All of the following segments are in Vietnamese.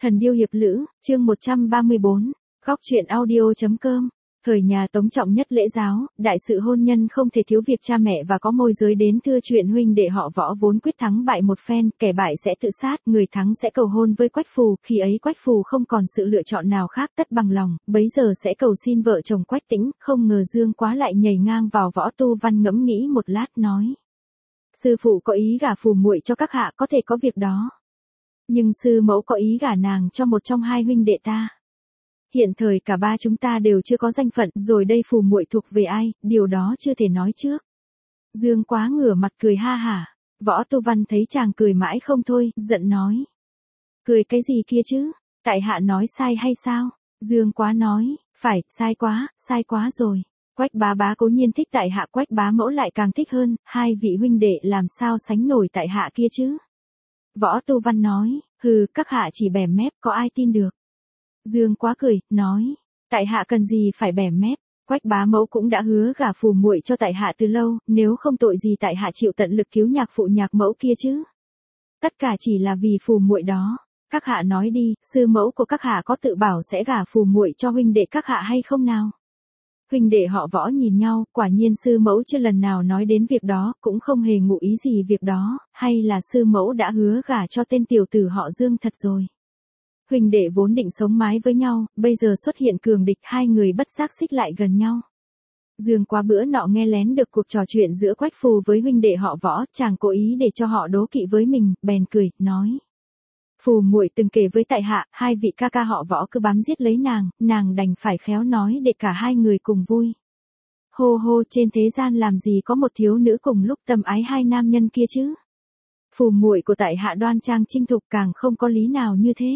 Thần điêu hiệp lữ, chương 134, góc truyện audio.com. Thời nhà Tống trọng nhất lễ giáo, đại sự hôn nhân không thể thiếu việc cha mẹ và có môi giới đến thưa chuyện huynh đệ họ Võ vốn quyết thắng bại một phen, kẻ bại sẽ tự sát, người thắng sẽ cầu hôn với Quách Phù, khi ấy Quách Phù không còn sự lựa chọn nào khác tất bằng lòng, bấy giờ sẽ cầu xin vợ chồng Quách Tĩnh, không ngờ Dương Quá lại nhảy ngang vào. Võ Tu Văn ngẫm nghĩ một lát nói: sư phụ có ý gả Phù muội cho các hạ có thể có việc đó. Nhưng sư mẫu có ý gả nàng cho một trong hai huynh đệ ta. Hiện thời cả ba chúng ta đều chưa có danh phận, rồi đây Phù muội thuộc về ai, điều đó chưa thể nói trước. Dương Quá ngửa mặt cười ha hả. Võ Tu Văn thấy chàng cười mãi không thôi, giận nói: cười cái gì kia chứ, tại hạ nói sai hay sao? Dương Quá nói: phải, sai quá rồi. Quách bá bá cố nhiên thích tại hạ, Quách bá mẫu lại càng thích hơn, hai vị huynh đệ làm sao sánh nổi tại hạ kia chứ? Võ Tu Văn nói: hừ, các hạ chỉ bẻ mép, có ai tin được? Dương Quá cười, nói: tại hạ cần gì phải bẻ mép, Quách bá mẫu cũng đã hứa gả Phù muội cho tại hạ từ lâu, nếu không tội gì tại hạ chịu tận lực cứu nhạc phụ nhạc mẫu kia chứ. Tất cả chỉ là vì Phù muội đó. Các hạ nói đi, sư mẫu của các hạ có tự bảo sẽ gả Phù muội cho huynh đệ các hạ hay không nào? Huynh đệ họ Võ nhìn nhau, quả nhiên sư mẫu chưa lần nào nói đến việc đó, cũng không hề ngụ ý gì việc đó, hay là sư mẫu đã hứa gả cho tên tiểu tử họ Dương thật rồi. Huynh đệ vốn định sống mái với nhau, bây giờ xuất hiện cường địch, hai người bất giác xích lại gần nhau. Dương Quá bữa nọ nghe lén được cuộc trò chuyện giữa Quách Phù với huynh đệ họ Võ, chàng cố ý để cho họ đố kỵ với mình, bèn cười, nói: Phù muội từng kể với tại hạ, hai vị ca ca họ Võ cứ bám giết lấy nàng đành phải khéo nói để cả hai người cùng vui. Hô hô, trên thế gian làm gì có một thiếu nữ cùng lúc tâm ái hai nam nhân kia chứ? Phù muội của tại hạ đoan trang chinh thục, càng không có lý nào như thế.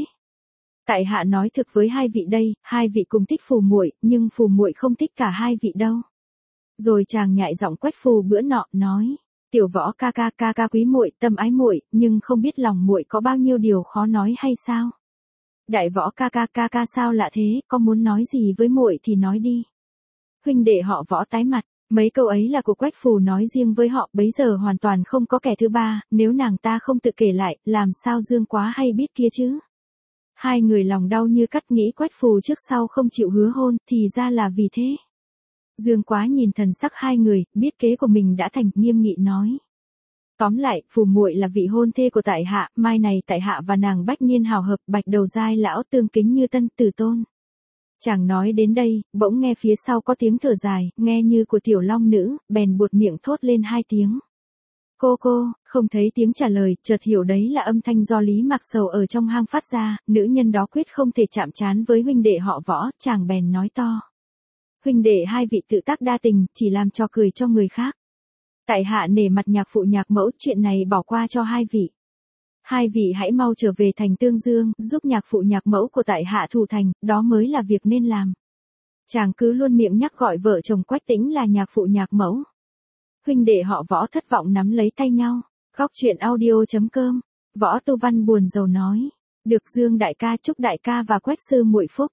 Tại hạ nói thực với hai vị đây, hai vị cùng thích Phù muội, nhưng Phù muội không thích cả hai vị đâu. Rồi chàng nhại giọng Quách Phù bữa nọ, nói: tiểu Võ ca ca quý muội, tâm ái muội, nhưng không biết lòng muội có bao nhiêu điều khó nói hay sao? Đại Võ ca ca sao lạ thế, có muốn nói gì với muội thì nói đi. Huynh đệ họ Võ tái mặt, mấy câu ấy là của Quách Phù nói riêng với họ, bấy giờ hoàn toàn không có kẻ thứ ba, nếu nàng ta không tự kể lại, làm sao Dương Quá hay biết kia chứ? Hai người lòng đau như cắt, nghĩ Quách Phù trước sau không chịu hứa hôn, thì ra là vì thế. Dương Quá nhìn thần sắc hai người, biết kế của mình đã thành, nghiêm nghị nói: tóm lại, Phù muội là vị hôn thê của tại hạ, mai này tại hạ và nàng bách niên hào hợp, bạch đầu giai lão tương kính như tân tử tôn. Chàng nói đến đây, bỗng nghe phía sau có tiếng thở dài, nghe như của tiểu long nữ, bèn buột miệng thốt lên hai tiếng. Cô, không thấy tiếng trả lời, chợt hiểu đấy là âm thanh do Lý Mạc Sầu ở trong hang phát ra, nữ nhân đó quyết không thể chạm trán với huynh đệ họ Võ, chàng bèn nói to: huynh đệ hai vị tự tác đa tình, chỉ làm trò cười cho người khác. Tại hạ nể mặt nhạc phụ nhạc mẫu, chuyện này bỏ qua cho hai vị. Hai vị hãy mau trở về thành Tương Dương, giúp nhạc phụ nhạc mẫu của tại hạ thủ thành, đó mới là việc nên làm. Chàng cứ luôn miệng nhắc gọi vợ chồng Quách Tĩnh là nhạc phụ nhạc mẫu. Huynh đệ họ Võ thất vọng nắm lấy tay nhau. Góc truyện audio.com. Võ Tu Văn buồn rầu nói: được Dương đại ca, chúc đại ca và Quách sư muội phúc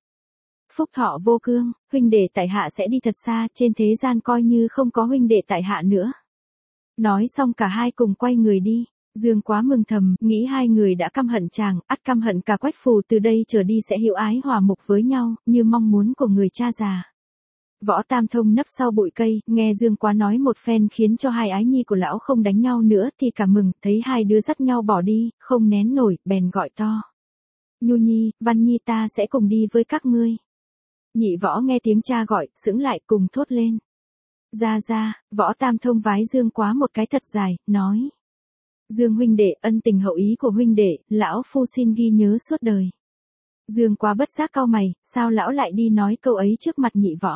thọ vô cương, huynh đệ tại hạ sẽ đi thật xa, trên thế gian coi như không có huynh đệ tại hạ nữa. Nói xong cả hai cùng quay người đi. Dương Quá mừng thầm, nghĩ hai người đã căm hận chàng, ắt căm hận cả Quách Phù, từ đây trở đi sẽ hữu ái hòa mục với nhau, như mong muốn của người cha già. Võ Tam Thông nấp sau bụi cây, nghe Dương Quá nói một phen khiến cho hai ái nhi của lão không đánh nhau nữa thì cảm mừng, thấy hai đứa dắt nhau bỏ đi, không nén nổi, bèn gọi to: Nhu Nhi, Văn Nhi, ta sẽ cùng đi với các ngươi. Nhị Võ nghe tiếng cha gọi, sững lại, cùng thốt lên: ra. Võ Tam Thông vái Dương Quá một cái thật dài, nói: Dương huynh đệ, ân tình hậu ý của huynh đệ, lão phu xin ghi nhớ suốt đời. Dương Quá bất giác cau mày, sao lão lại đi nói câu ấy trước mặt Nhị Võ?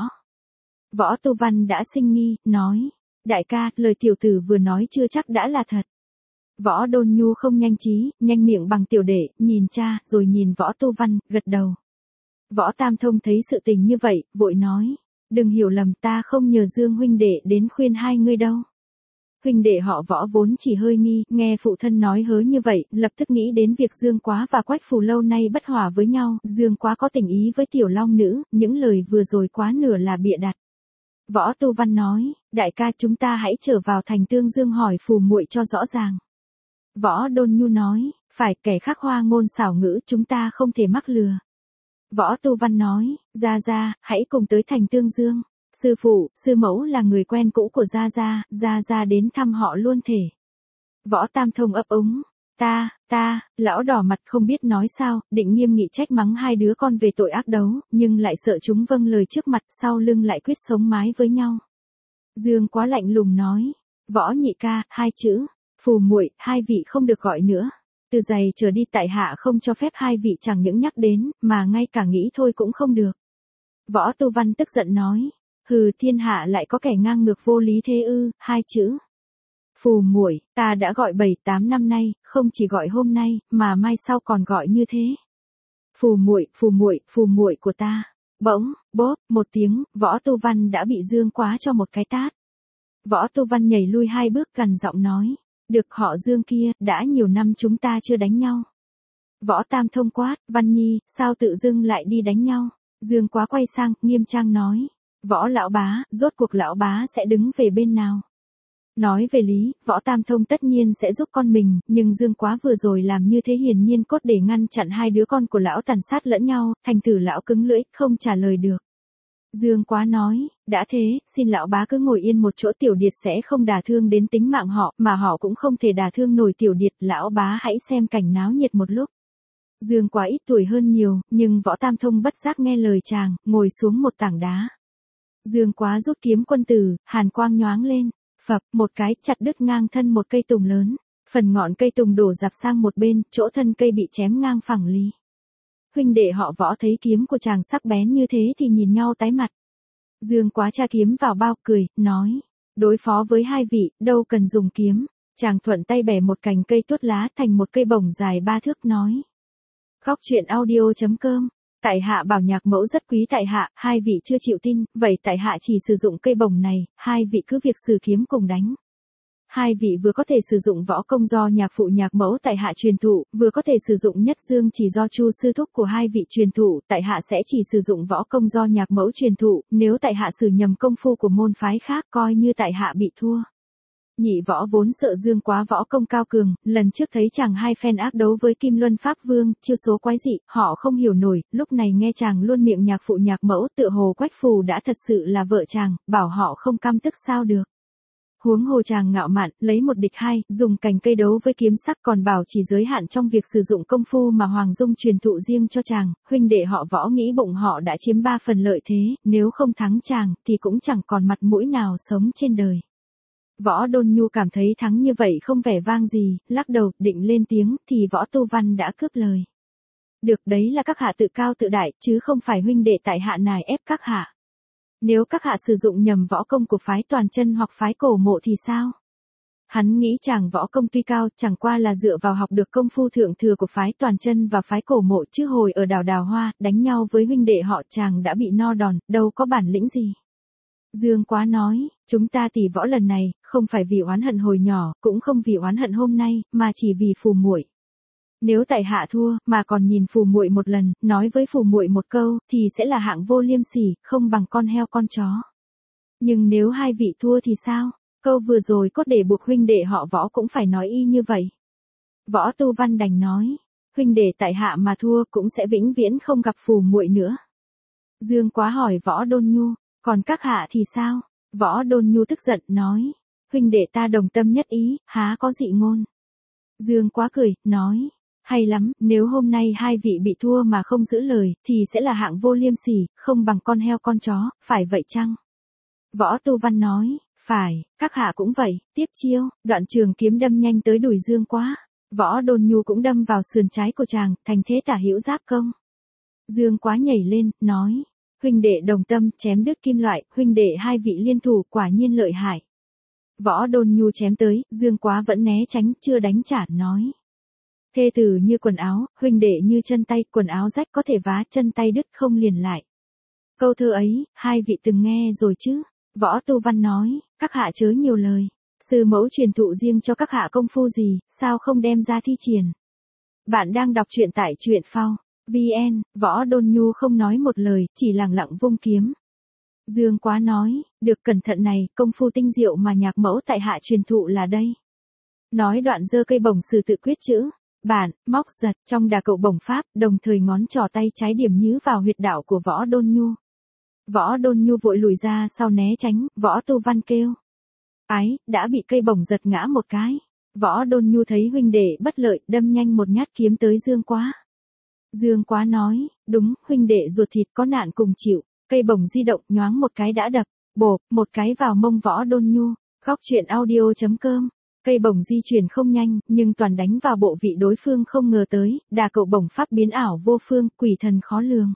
Võ Tu Văn đã sinh nghi, nói: đại ca, lời tiểu tử vừa nói chưa chắc đã là thật. Võ Đôn Nhu không nhanh trí, nhanh miệng bằng tiểu đệ, nhìn cha, rồi nhìn Võ Tu Văn, gật đầu. Võ Tam Thông thấy sự tình như vậy, vội nói: đừng hiểu lầm, ta không nhờ Dương huynh đệ đến khuyên hai ngươi đâu. Huynh đệ họ Võ vốn chỉ hơi nghi, nghe phụ thân nói hớ như vậy, lập tức nghĩ đến việc Dương Quá và Quách Phù lâu nay bất hòa với nhau, Dương Quá có tình ý với tiểu long nữ, những lời vừa rồi quá nửa là bịa đặt. Võ Tu Văn nói: đại ca, chúng ta hãy trở vào thành Tương Dương hỏi Phù muội cho rõ ràng. Võ Đôn Nhu nói: Phải, kẻ khác hoa ngôn xảo ngữ chúng ta không thể mắc lừa. Võ Tu Văn nói, Gia, hãy cùng tới thành Tương Dương. Sư phụ, sư mẫu là người quen cũ của Gia đến thăm họ luôn thể. Võ Tam Thông ấp úng, lão đỏ mặt không biết nói sao, định nghiêm nghị trách mắng hai đứa con về tội ác đấu, nhưng lại sợ chúng vâng lời trước mặt, sau lưng lại quyết sống mái với nhau. Dương Quá lạnh lùng nói, Võ nhị ca, hai chữ, phù muội, hai vị không được gọi nữa. Từ giày trở đi tại hạ không cho phép hai vị chẳng những nhắc đến, mà ngay cả nghĩ thôi cũng không được. Võ Tu Văn tức giận nói, hừ, thiên hạ lại có kẻ ngang ngược vô lý thế ư, hai chữ. Phù muội, ta đã gọi 7-8 năm nay, không chỉ gọi hôm nay, mà mai sau còn gọi như thế. Phù muội của ta. Bỗng, bốp, một tiếng, Võ Tu Văn đã bị Dương Quá cho một cái tát. Võ Tu Văn nhảy lui 2 bước gằn giọng nói, được họ Dương kia, đã nhiều năm chúng ta chưa đánh nhau. Võ Tam Thông quát, Văn Nhi, sao tự dưng lại đi đánh nhau? Dương Quá quay sang, nghiêm trang nói, Võ lão bá, rốt cuộc lão bá sẽ đứng về bên nào? Nói về lý, Võ Tam Thông tất nhiên sẽ giúp con mình, nhưng Dương Quá vừa rồi làm như thế hiển nhiên cốt để ngăn chặn hai đứa con của lão tàn sát lẫn nhau, thành thử lão cứng lưỡi, không trả lời được. Dương Quá nói, đã thế, xin lão bá cứ ngồi yên một chỗ, tiểu điệt sẽ không đả thương đến tính mạng họ, mà họ cũng không thể đả thương nổi tiểu điệt, lão bá hãy xem cảnh náo nhiệt một lúc. Dương Quá ít tuổi hơn nhiều, nhưng Võ Tam Thông bất giác nghe lời chàng, ngồi xuống một tảng đá. Dương Quá rút kiếm quân tử, hàn quang nhoáng lên, phập, một cái, chặt đứt ngang thân một cây tùng lớn. Phần ngọn cây tùng đổ rạp sang một bên, chỗ thân cây bị chém ngang phẳng lì. Huynh đệ họ Võ thấy kiếm của chàng sắc bén như thế thì nhìn nhau tái mặt. Dương Quá tra kiếm vào bao, cười, nói, đối phó với hai vị, đâu cần dùng kiếm. Chàng thuận tay bẻ một cành cây tuốt lá thành một cây bổng dài 3 thước, nói. Góc truyện audio.com. Tại hạ bảo nhạc mẫu rất quý tại hạ, hai vị chưa chịu tin, vậy tại hạ chỉ sử dụng cây bổng này, hai vị cứ việc sử kiếm cùng đánh. Hai vị vừa có thể sử dụng võ công do nhạc phụ nhạc mẫu tại hạ truyền thụ, vừa có thể sử dụng nhất dương chỉ do Chu sư thúc của hai vị truyền thụ, tại hạ sẽ chỉ sử dụng võ công do nhạc mẫu truyền thụ, nếu tại hạ sử nhầm công phu của môn phái khác coi như tại hạ bị thua. Nhị Võ vốn sợ Dương Quá võ công cao cường, lần trước thấy chàng hai phen ác đấu với Kim Luân Pháp Vương, chiêu số quái dị, họ không hiểu nổi, lúc này nghe chàng luôn miệng nhạc phụ nhạc mẫu, tựa hồ Quách Phù đã thật sự là vợ chàng, bảo họ không căm tức sao được. Huống hồ chàng ngạo mạn, lấy một địch hai, dùng cành cây đấu với kiếm sắc, còn bảo chỉ giới hạn trong việc sử dụng công phu mà Hoàng Dung truyền thụ riêng cho chàng, huynh đệ họ Võ nghĩ bụng họ đã chiếm 3 phần lợi thế, nếu không thắng chàng, thì cũng chẳng còn mặt mũi nào sống trên đời. Võ Đôn Nhu cảm thấy thắng như vậy không vẻ vang gì, lắc đầu, định lên tiếng, thì Võ Tu Văn đã cướp lời. Được, đấy là các hạ tự cao tự đại, chứ không phải huynh đệ tại hạ nài ép các hạ. Nếu các hạ sử dụng nhầm võ công của phái Toàn Chân hoặc phái Cổ Mộ thì sao? Hắn nghĩ chàng võ công tuy cao, chẳng qua là dựa vào học được công phu thượng thừa của phái Toàn Chân và phái Cổ Mộ, chứ hồi ở đảo Đào Hoa, đánh nhau với huynh đệ họ chàng đã bị no đòn, đâu có bản lĩnh gì. Dương Quá nói, chúng ta tỉ võ lần này, không phải vì oán hận hồi nhỏ, cũng không vì oán hận hôm nay, mà chỉ vì phù muội. Nếu tại hạ thua, mà còn nhìn phù muội một lần, nói với phù muội một câu, thì sẽ là hạng vô liêm sỉ, không bằng con heo con chó. Nhưng nếu hai vị thua thì sao? Câu vừa rồi cốt để buộc huynh đệ họ Võ cũng phải nói y như vậy. Võ Tu Văn đành nói, huynh đệ tại hạ mà thua cũng sẽ vĩnh viễn không gặp phù muội nữa. Dương Quá hỏi Võ Đôn Nhu, còn các hạ thì sao? Võ Đôn Nhu tức giận, nói, huynh đệ ta đồng tâm nhất ý, há có dị ngôn. Dương Quá cười, nói, hay lắm, nếu hôm nay hai vị bị thua mà không giữ lời, thì sẽ là hạng vô liêm sỉ, không bằng con heo con chó, phải vậy chăng? Võ Tu Văn nói, phải, các hạ cũng vậy, tiếp chiêu, đoạn trường kiếm đâm nhanh tới đùi Dương Quá. Võ Đôn Nhu cũng đâm vào sườn trái của chàng, thành thế tả hữu giáp công. Dương Quá nhảy lên, nói, huynh đệ đồng tâm, chém đứt kim loại, huynh đệ hai vị liên thủ, quả nhiên lợi hại. Võ Đôn Nhu chém tới, Dương Quá vẫn né tránh, chưa đánh trả, nói. Thê tử như quần áo, huynh đệ như chân tay, quần áo rách có thể vá, chân tay đứt không liền lại. Câu thơ ấy, hai vị từng nghe rồi chứ? Võ Tu Văn nói, các hạ chớ nhiều lời. Sư mẫu truyền thụ riêng cho các hạ công phu gì, sao không đem ra thi triển? Bạn đang đọc truyện tại truyện phao VN, Võ Đôn Nhu không nói một lời, chỉ lặng lặng vung kiếm. Dương Quá nói, được, cẩn thận này, công phu tinh diệu mà nhạc mẫu tại hạ truyền thụ là đây. Nói đoạn giơ cây bổng sử tự quyết chữ, Bạn, móc giật, trong đà cậu bổng pháp, đồng thời ngón trỏ tay trái điểm nhứ vào huyệt đạo của Võ Đôn Nhu. Võ Đôn Nhu vội lùi ra sau né tránh, Võ Tu Văn kêu. Ái, đã bị cây bổng giật ngã một cái. Võ Đôn Nhu thấy huynh đệ bất lợi, đâm nhanh một nhát kiếm tới Dương Quá. Dương Quá nói, đúng, huynh đệ ruột thịt có nạn cùng chịu. Cây bổng di động nhoáng một cái đã đập, bộp, một cái vào mông Võ Đôn Nhu. Góc truyện audio.com. Cây bổng di chuyển không nhanh, nhưng toàn đánh vào bộ vị đối phương không ngờ tới, đà cậu bổng pháp biến ảo vô phương, quỷ thần khó lường.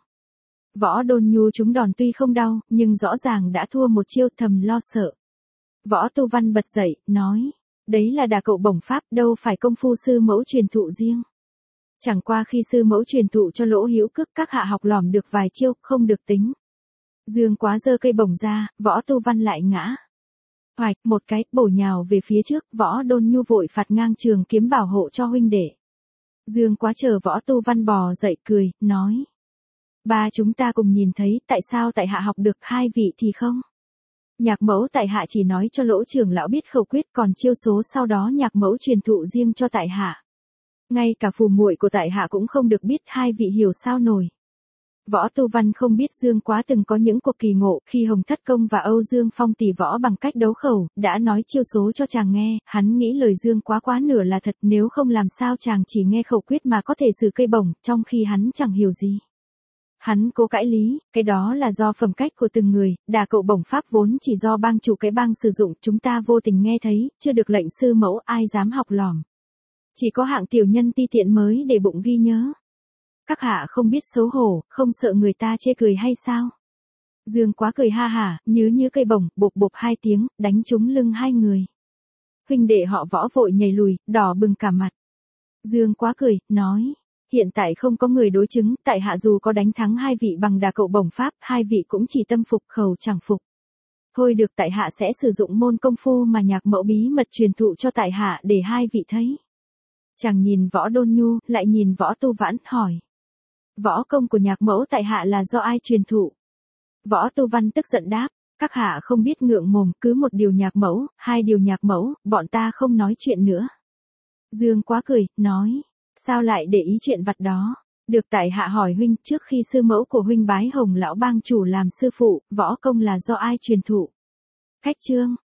Võ Đôn Nhu trúng đòn tuy không đau, nhưng rõ ràng đã thua một chiêu, thầm lo sợ. Võ Tu Văn bật dậy, nói, đấy là đà cậu bổng pháp, đâu phải công phu sư mẫu truyền thụ riêng. Chẳng qua khi sư mẫu truyền thụ cho Lỗ Hữu Cước các hạ học lỏm được vài chiêu, không được tính. Dương Quá giơ cây bổng ra, Võ Tu Văn lại ngã. Hoạch, một cái, bổ nhào về phía trước, Võ Đôn Nhu vội phạt ngang trường kiếm bảo hộ cho huynh đệ. Dương Quá chờ Võ Tu Văn bò dậy cười, nói. Ba chúng ta cùng nhìn thấy, tại sao tại hạ học được, hai vị thì không? Nhạc mẫu tại hạ chỉ nói cho Lỗ trưởng lão biết khẩu quyết, còn chiêu số sau đó nhạc mẫu truyền thụ riêng cho tại hạ. Ngay cả phù muội của tại hạ cũng không được biết, hai vị hiểu sao nổi. Võ Tu Văn không biết Dương Quá từng có những cuộc kỳ ngộ, khi Hồng Thất Công và Âu Dương Phong tỷ võ bằng cách đấu khẩu, đã nói chiêu số cho chàng nghe, hắn nghĩ lời Dương Quá quá nửa là thật, nếu không làm sao chàng chỉ nghe khẩu quyết mà có thể sử cây bổng, trong khi hắn chẳng hiểu gì. Hắn cố cãi lý, cái đó là do phẩm cách của từng người, đà cậu bổng pháp vốn chỉ do bang chủ cái bang sử dụng, chúng ta vô tình nghe thấy, chưa được lệnh sư mẫu, ai dám học lỏm. Chỉ có hạng tiểu nhân ti tiện mới để bụng ghi nhớ. Các hạ không biết xấu hổ, không sợ người ta chê cười hay sao? Dương Quá cười ha hả, như cây bổng, bộp bộp hai tiếng, đánh trúng lưng hai người. Huynh đệ họ Võ vội nhảy lùi, đỏ bừng cả mặt. Dương Quá cười, nói, hiện tại không có người đối chứng, tại hạ dù có đánh thắng hai vị bằng đà cậu bổng pháp, hai vị cũng chỉ tâm phục khẩu chẳng phục. Thôi được, tại hạ sẽ sử dụng môn công phu mà nhạc mẫu bí mật truyền thụ cho tại hạ để hai vị thấy. Chàng nhìn Võ Đôn Nhu, lại nhìn Võ Tu Vãn, hỏi. Võ công của nhạc mẫu tại hạ là do ai truyền thụ? Võ Tu Văn tức giận đáp, các hạ không biết ngượng mồm, cứ một điều nhạc mẫu, hai điều nhạc mẫu, bọn ta không nói chuyện nữa. Dương Quá cười, nói, sao lại để ý chuyện vặt đó? Được, tại hạ hỏi huynh, trước khi sư mẫu của huynh bái Hồng lão bang chủ làm sư phụ, võ công là do ai truyền thụ? Khách chương.